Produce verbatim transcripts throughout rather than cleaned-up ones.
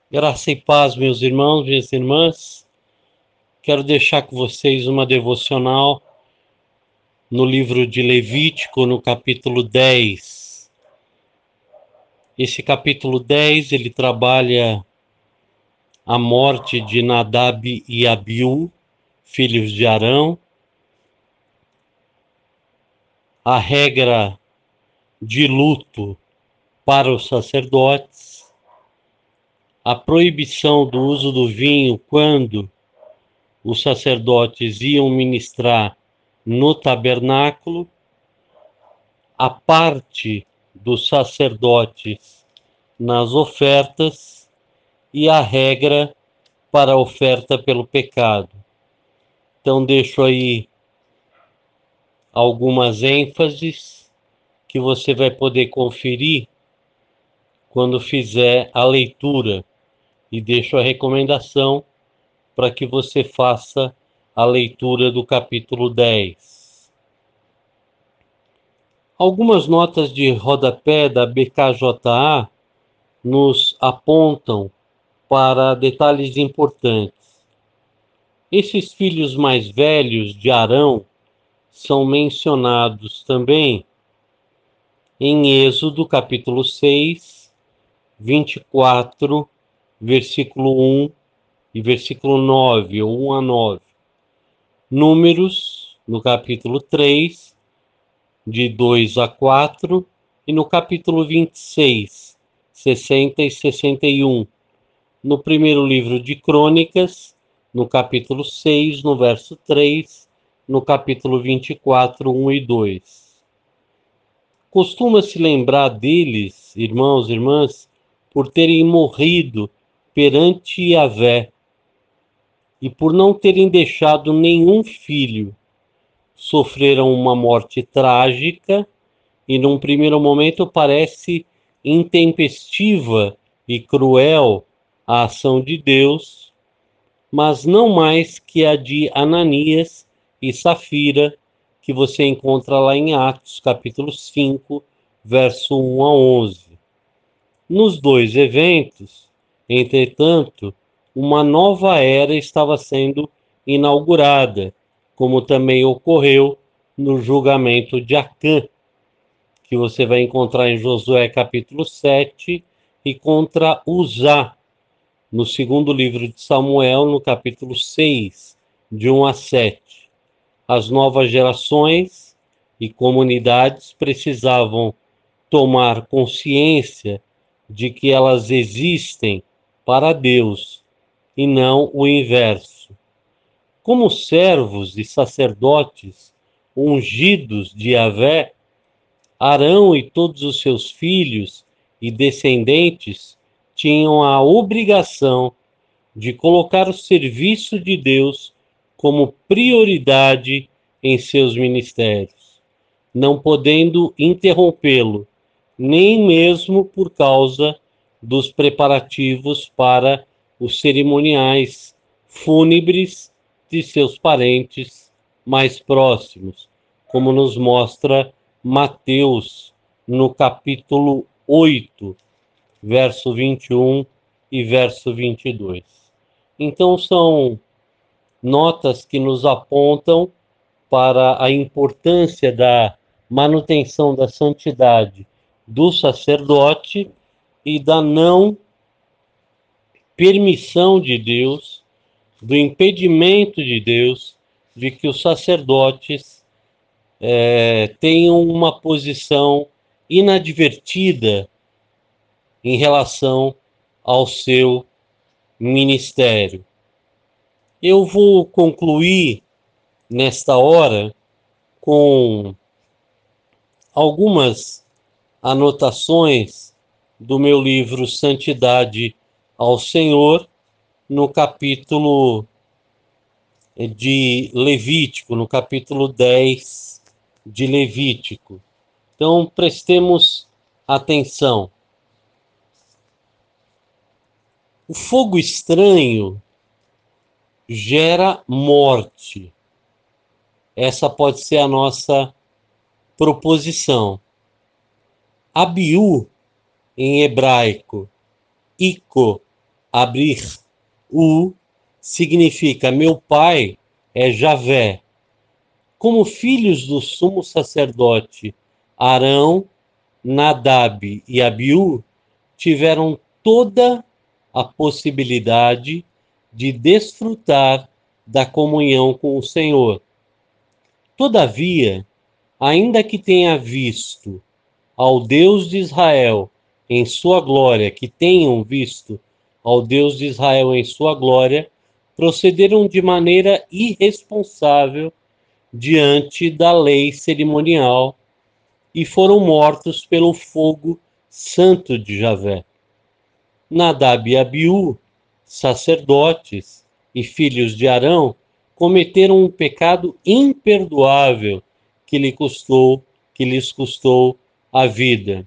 Graça e paz, meus irmãos, minhas irmãs. Quero deixar com vocês uma devocional no livro de Levítico, no capítulo dez. Esse capítulo dez, ele trabalha a morte de Nadab e Abiú, filhos de Arão, a regra de luto para os sacerdotes, a proibição do uso do vinho quando os sacerdotes iam ministrar no tabernáculo, a parte dos sacerdotes nas ofertas e a regra para a oferta pelo pecado. Então deixo aí algumas ênfases que você vai poder conferir quando fizer a leitura, e deixo a recomendação para que você faça a leitura do capítulo dez. Algumas notas de rodapé da B K J A nos apontam para detalhes importantes. Esses filhos mais velhos de Arão são mencionados também em Êxodo capítulo seis, vinte e quatro, versículo um e versículo nove, ou um a nove. Números, no capítulo três, de dois a quatro, e no capítulo vinte e seis, sessenta e sessenta e um. No primeiro livro de Crônicas, no capítulo seis, no verso três, no capítulo vinte e quatro, um e dois. Costuma-se lembrar deles, irmãos e irmãs, por terem morrido perante Yahvé e por não terem deixado nenhum filho. Sofreram uma morte trágica e, num primeiro momento, parece intempestiva e cruel a ação de Deus, mas não mais que a de Ananias e Safira, que você encontra lá em Atos, capítulo cinco, verso um a onze. Nos dois eventos, entretanto, uma nova era estava sendo inaugurada, como também ocorreu no julgamento de Acã, que você vai encontrar em Josué capítulo sete, e contra Uzá, no segundo livro de Samuel, no capítulo seis, de um a sete. As novas gerações e comunidades precisavam tomar consciência de que elas existem para Deus e não o inverso. Como servos e sacerdotes ungidos de Yahvé, Arão e todos os seus filhos e descendentes tinham a obrigação de colocar o serviço de Deus como prioridade em seus ministérios, não podendo interrompê-lo, nem mesmo por causa dos preparativos para os cerimoniais fúnebres de seus parentes mais próximos, como nos mostra Mateus, no capítulo oito, verso vinte e um e verso vinte e dois. Então são notas que nos apontam para a importância da manutenção da santidade do sacerdote e da não permissão de Deus, do impedimento de Deus de que os sacerdotes é, tenham uma posição inadvertida em relação ao seu ministério. Eu vou concluir nesta hora com algumas anotações do meu livro Santidade ao Senhor, no capítulo de Levítico, no capítulo dez de Levítico. Então, prestemos atenção. O fogo estranho gera morte. Essa pode ser a nossa proposição. Abiú, em hebraico, Ico, Abir-u significa meu pai é Javé. Como filhos do sumo sacerdote Arão, Nadab e Abiú tiveram toda a possibilidade de desfrutar da comunhão com o Senhor. Todavia, ainda que tenha visto ao Deus de Israel em sua glória, que tenham visto ao Deus de Israel em sua glória, procederam de maneira irresponsável diante da lei cerimonial e foram mortos pelo fogo santo de Javé. Nadab e Abiú, sacerdotes e filhos de Arão, cometeram um pecado imperdoável que lhe custou, que lhes custou a vida.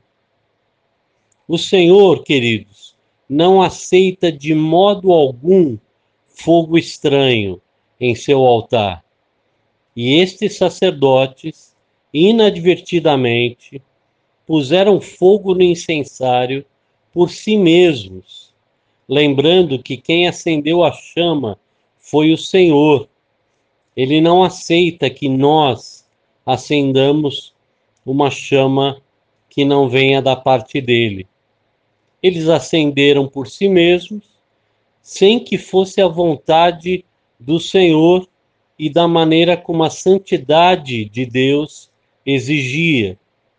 O Senhor, queridos, não aceita de modo algum fogo estranho em seu altar. E estes sacerdotes, inadvertidamente, puseram fogo no incensário por si mesmos, lembrando que quem acendeu a chama foi o Senhor. Ele não aceita que nós acendamos uma chama que não venha da parte dele. Eles acenderam por si mesmos, sem que fosse a vontade do Senhor e da maneira como a santidade de Deus exigia.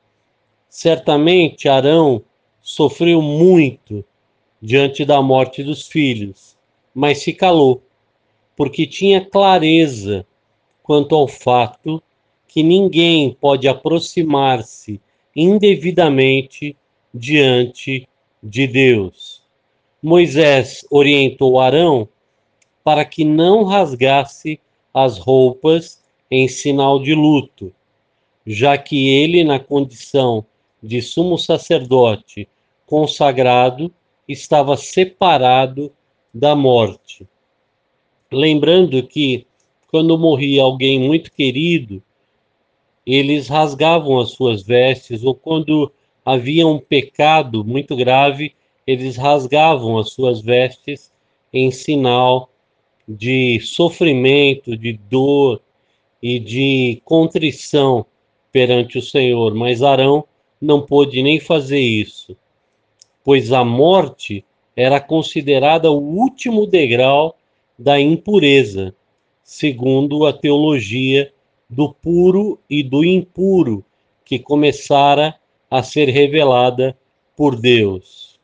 Certamente Arão sofreu muito diante da morte dos filhos, mas se calou, porque tinha clareza quanto ao fato que ninguém pode aproximar-se indevidamente diante de Deus. Moisés orientou Arão para que não rasgasse as roupas em sinal de luto, já que ele, na condição de sumo sacerdote consagrado, estava separado da morte. Lembrando que, quando morria alguém muito querido, eles rasgavam as suas vestes, ou quando havia um pecado muito grave, eles rasgavam as suas vestes em sinal de sofrimento, de dor e de contrição perante o Senhor. Mas Arão não pôde nem fazer isso, pois a morte era considerada o último degrau da impureza, segundo a teologia do puro e do impuro, que começara a ser revelada por Deus.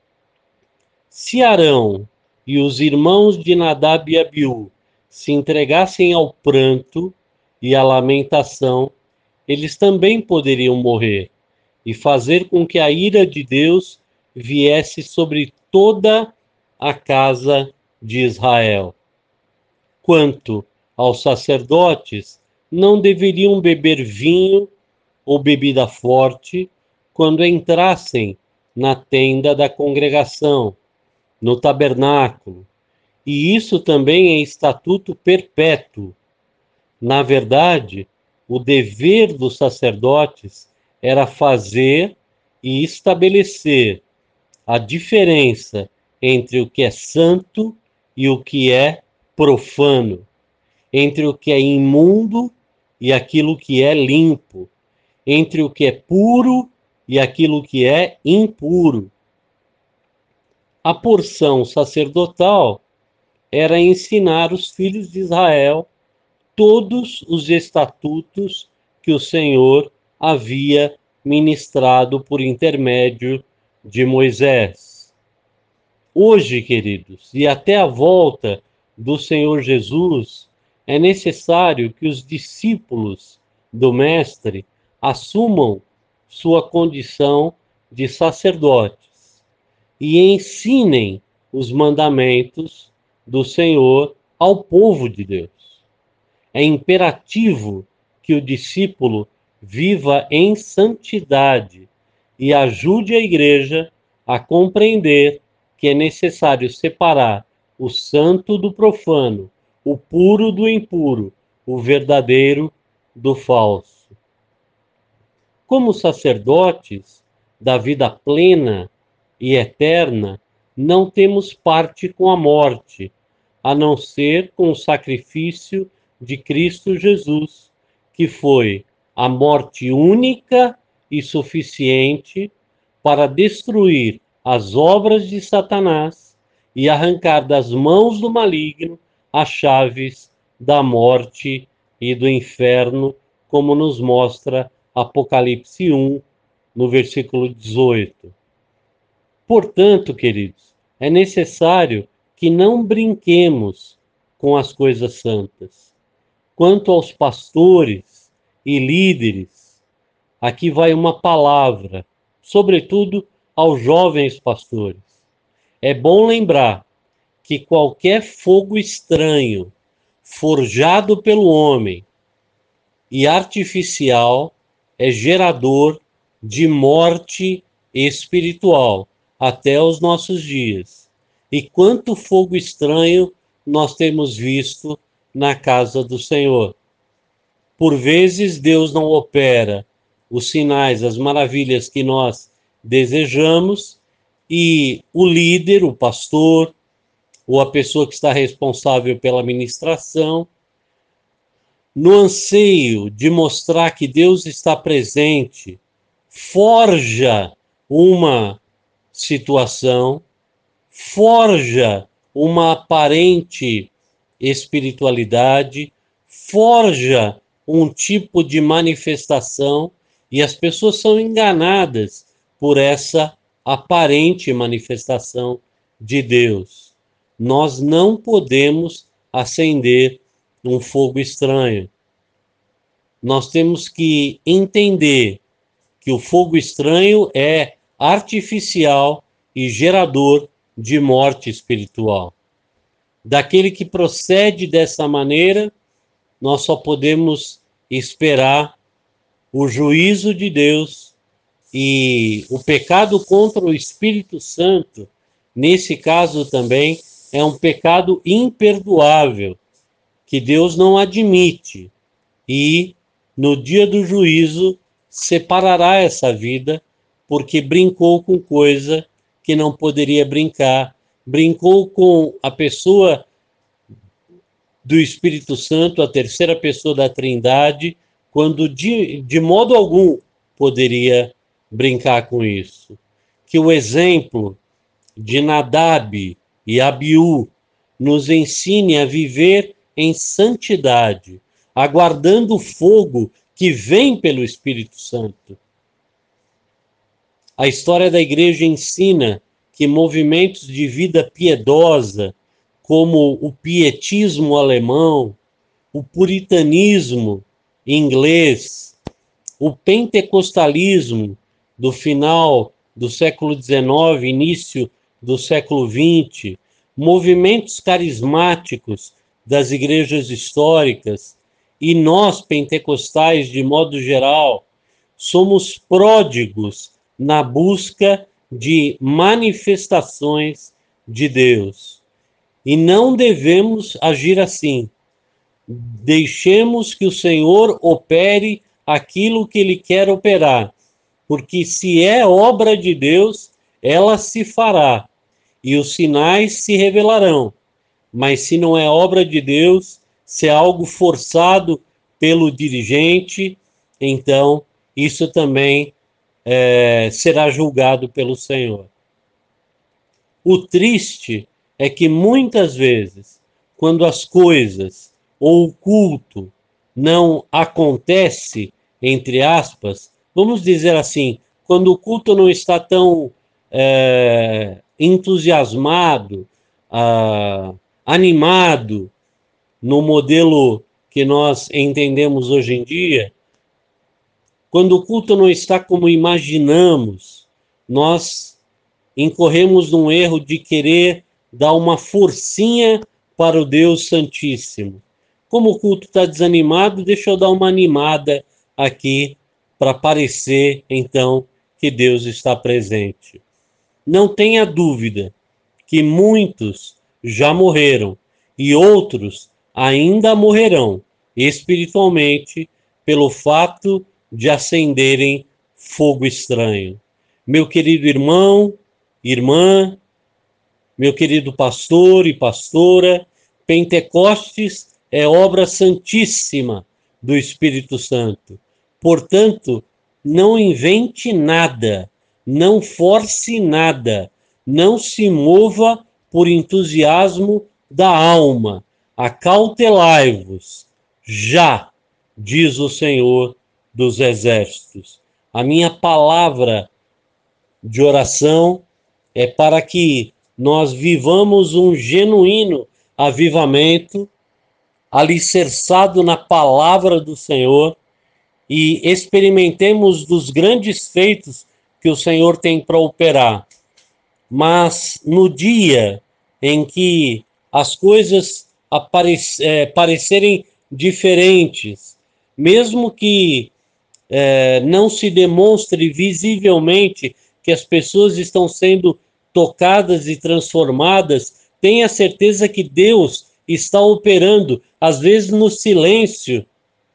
Se Arão e os irmãos de Nadab e Abiú se entregassem ao pranto e à lamentação, eles também poderiam morrer e fazer com que a ira de Deus viesse sobre toda a casa de Israel. Quanto aos sacerdotes, não deveriam beber vinho ou bebida forte quando entrassem na tenda da congregação, no tabernáculo, e isso também é estatuto perpétuo. Na verdade, o dever dos sacerdotes era fazer e estabelecer a diferença entre o que é santo e o que é profano, entre o que é imundo e aquilo que é limpo, entre o que é puro e aquilo que é impuro. A porção sacerdotal era ensinar os filhos de Israel todos os estatutos que o Senhor havia ministrado por intermédio de Moisés. Hoje, queridos, e até a volta do Senhor Jesus, é necessário que os discípulos do Mestre assumam sua condição de sacerdotes e ensinem os mandamentos do Senhor ao povo de Deus. É imperativo que o discípulo viva em santidade e ajude a igreja a compreender que é necessário separar o santo do profano, o puro do impuro, o verdadeiro do falso. Como sacerdotes da vida plena e eterna, não temos parte com a morte, a não ser com o sacrifício de Cristo Jesus, que foi a morte única e suficiente para destruir as obras de Satanás e arrancar das mãos do maligno as chaves da morte e do inferno, como nos mostra Apocalipse um, no versículo dezoito. Portanto, queridos, é necessário que não brinquemos com as coisas santas. Quanto aos pastores e líderes, aqui vai uma palavra, sobretudo aos jovens pastores. É bom lembrar que qualquer fogo estranho, forjado pelo homem e artificial, é gerador de morte espiritual até os nossos dias. E quanto fogo estranho nós temos visto na casa do Senhor. Por vezes Deus não opera os sinais, as maravilhas que nós desejamos, e o líder, o pastor, ou a pessoa que está responsável pela ministração, no anseio de mostrar que Deus está presente, forja uma situação, forja uma aparente espiritualidade, forja um tipo de manifestação, e as pessoas são enganadas por essa aparente manifestação de Deus. Nós não podemos acender um fogo estranho. Nós temos que entender que o fogo estranho é artificial e gerador de morte espiritual. Daquele que procede dessa maneira, nós só podemos esperar o juízo de Deus, e o pecado contra o Espírito Santo, nesse caso também, é um pecado imperdoável, que Deus não admite, e no dia do juízo separará essa vida, porque brincou com coisa que não poderia brincar, brincou com a pessoa do Espírito Santo, a terceira pessoa da Trindade, quando de, de modo algum poderia brincar com isso. Que o exemplo de Nadab e Abiú nos ensine a viver em santidade, aguardando o fogo que vem pelo Espírito Santo. A história da igreja ensina que movimentos de vida piedosa, como o pietismo alemão, o puritanismo inglês, o pentecostalismo do final do século dezenove, início do século vinte, movimentos carismáticos das igrejas históricas, e nós, pentecostais, de modo geral, somos pródigos na busca de manifestações de Deus. E não devemos agir assim. Deixemos que o Senhor opere aquilo que Ele quer operar, porque se é obra de Deus, ela se fará, e os sinais se revelarão. Mas se não é obra de Deus, se é algo forçado pelo dirigente, então isso também é, será julgado pelo Senhor. O triste é que muitas vezes, quando as coisas ou o culto não acontece, entre aspas, vamos dizer assim, quando o culto não está tão é, entusiasmado, ah, animado, no modelo que nós entendemos hoje em dia, quando o culto não está como imaginamos, nós incorremos num erro de querer dar uma forcinha para o Deus Santíssimo. Como o culto está desanimado, deixa eu dar uma animada aqui para parecer, então, que Deus está presente. Não tenha dúvida que muitos já morreram e outros ainda morrerão espiritualmente pelo fato de acenderem fogo estranho. Meu querido irmão, irmã, meu querido pastor e pastora, Pentecostes é obra santíssima do Espírito Santo. Portanto, não invente nada, não force nada, não se mova por entusiasmo da alma. Acautelai-vos, já, diz o Senhor dos Exércitos. A minha palavra de oração é para que nós vivamos um genuíno avivamento, alicerçado na palavra do Senhor, e experimentemos dos grandes feitos que o Senhor tem para operar. Mas no dia em que as coisas aparec- é, parecerem diferentes, mesmo que é, não se demonstre visivelmente que as pessoas estão sendo tocadas e transformadas, tenha certeza que Deus está operando, às vezes no silêncio,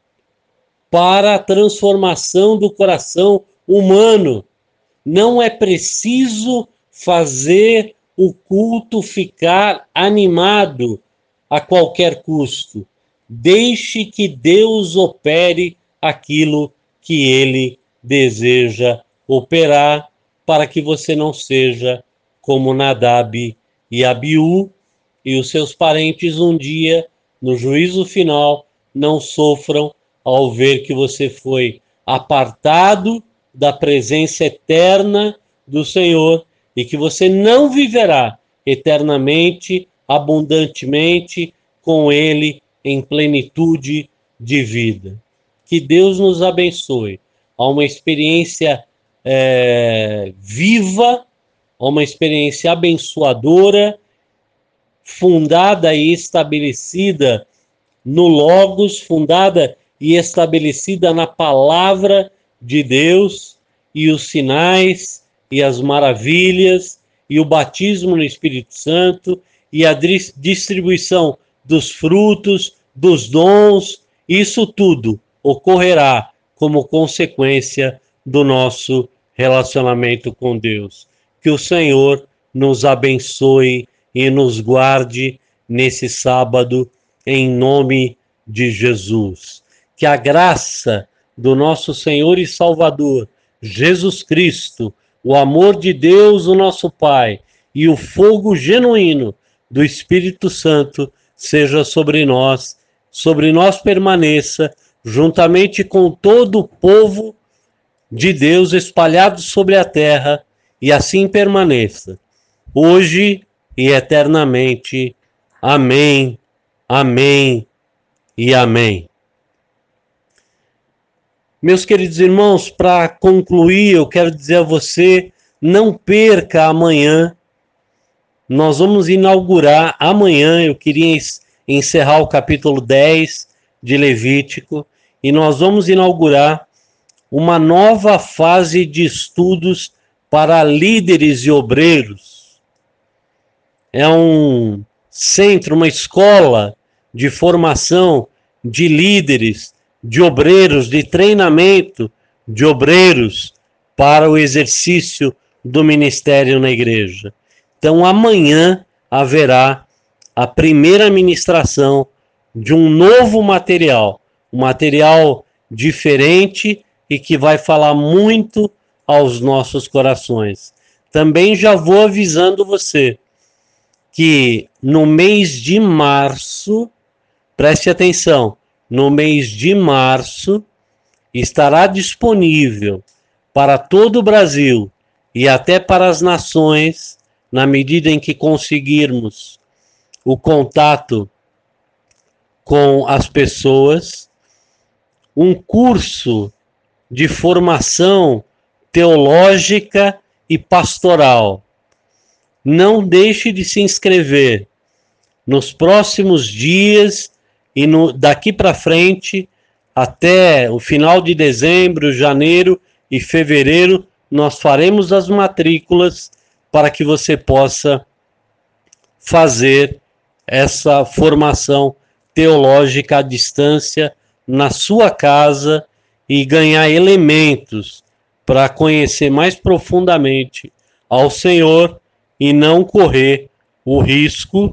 para a transformação do coração humano. Não é preciso fazer o culto ficar animado a qualquer custo. Deixe que Deus opere aquilo que Ele deseja operar, para que você não seja como Nadab e Abiú, e os seus parentes um dia, no juízo final, não sofram ao ver que você foi apartado da presença eterna do Senhor e que você não viverá eternamente, abundantemente com Ele em plenitude de vida. Que Deus nos abençoe a uma experiência é, viva, a uma experiência abençoadora, fundada e estabelecida no Logos, fundada e estabelecida na palavra de Deus, e os sinais e as maravilhas e o batismo no Espírito Santo e a distribuição dos frutos, dos dons, isso tudo ocorrerá como consequência do nosso relacionamento com Deus. Que o Senhor nos abençoe e nos guarde nesse sábado, em nome de Jesus. Que a graça do nosso Senhor e Salvador, Jesus Cristo, o amor de Deus, o nosso Pai, e o fogo genuíno do Espírito Santo seja sobre nós, sobre nós permaneça, juntamente com todo o povo de Deus espalhado sobre a terra, e assim permaneça, hoje e eternamente. Amém, amém e amém. Meus queridos irmãos, para concluir, eu quero dizer a você, não perca amanhã. Nós vamos inaugurar amanhã, eu queria encerrar o capítulo dez de Levítico, e nós vamos inaugurar uma nova fase de estudos para líderes e obreiros. É um centro, uma escola de formação de líderes, de obreiros, de treinamento de obreiros para o exercício do ministério na igreja. Então, amanhã haverá a primeira ministração de um novo material, um material diferente e que vai falar muito aos nossos corações. Também já vou avisando você que no mês de março, preste atenção, no mês de março estará disponível para todo o Brasil e até para as nações, na medida em que conseguirmos o contato com as pessoas, um curso de formação teológica e pastoral. Não deixe de se inscrever. Nos próximos dias e no, daqui para frente, até o final de dezembro, janeiro e fevereiro, nós faremos as matrículas para que você possa fazer essa formação teológica à distância na sua casa e ganhar elementos para conhecer mais profundamente ao Senhor e não correr o risco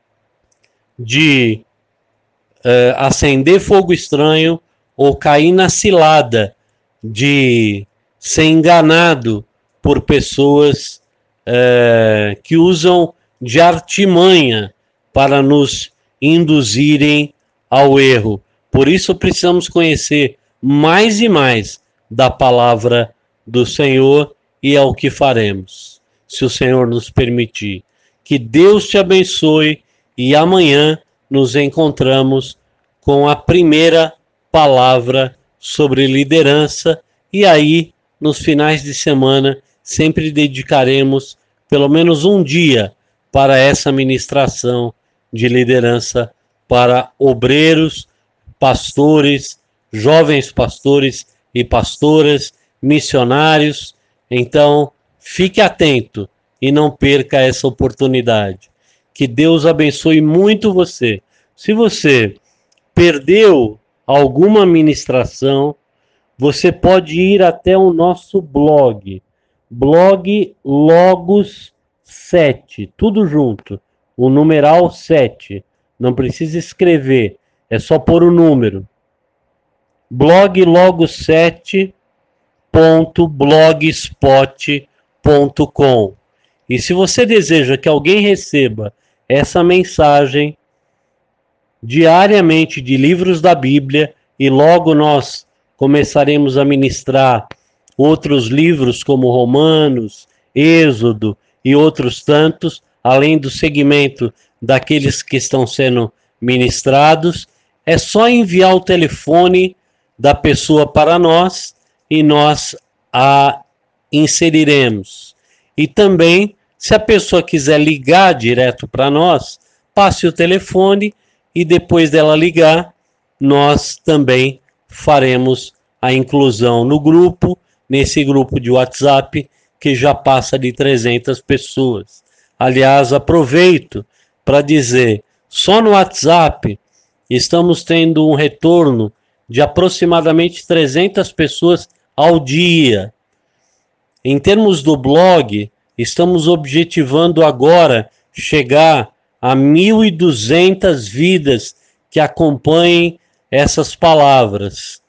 de uh, acender fogo estranho ou cair na cilada de ser enganado por pessoas uh, que usam de artimanha para nos induzirem ao erro. Por isso precisamos conhecer mais e mais da palavra do Senhor, e é o que faremos, se o Senhor nos permitir. Que Deus te abençoe, e amanhã nos encontramos com a primeira palavra sobre liderança, e aí, nos finais de semana, sempre dedicaremos pelo menos um dia para essa ministração de liderança para obreiros, pastores, jovens pastores e pastoras, missionários. Então, fique atento e não perca essa oportunidade. Que Deus abençoe muito você. Se você perdeu alguma ministração, você pode ir até o nosso blog, blog Logos sete, tudo junto, o numeral sete. Não precisa escrever, é só pôr o número. blog logos sete ponto blogspot ponto com. E se você deseja que alguém receba essa mensagem diariamente de livros da Bíblia, e logo nós começaremos a ministrar outros livros como Romanos, Êxodo e outros tantos, além do segmento daqueles que estão sendo ministrados, é só enviar o telefone da pessoa para nós e nós a inseriremos. E também, se a pessoa quiser ligar direto para nós, passe o telefone e depois dela ligar, nós também faremos a inclusão no grupo, nesse grupo de WhatsApp que já passa de trezentas pessoas. Aliás, aproveito para dizer, só no WhatsApp estamos tendo um retorno de aproximadamente trezentas pessoas ao dia. Em termos do blog, estamos objetivando agora chegar a mil e duzentas vidas que acompanhem essas palavras.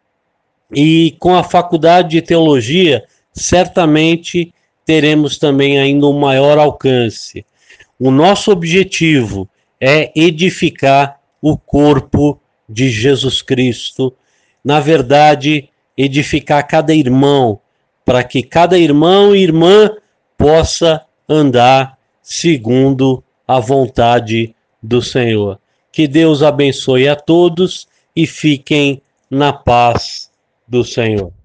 E com a Faculdade de Teologia, certamente teremos também ainda um maior alcance. O nosso objetivo é edificar o corpo de Jesus Cristo. Na verdade, edificar cada irmão, para que cada irmão e irmã possa andar segundo a vontade do Senhor. Que Deus abençoe a todos e fiquem na paz do Senhor.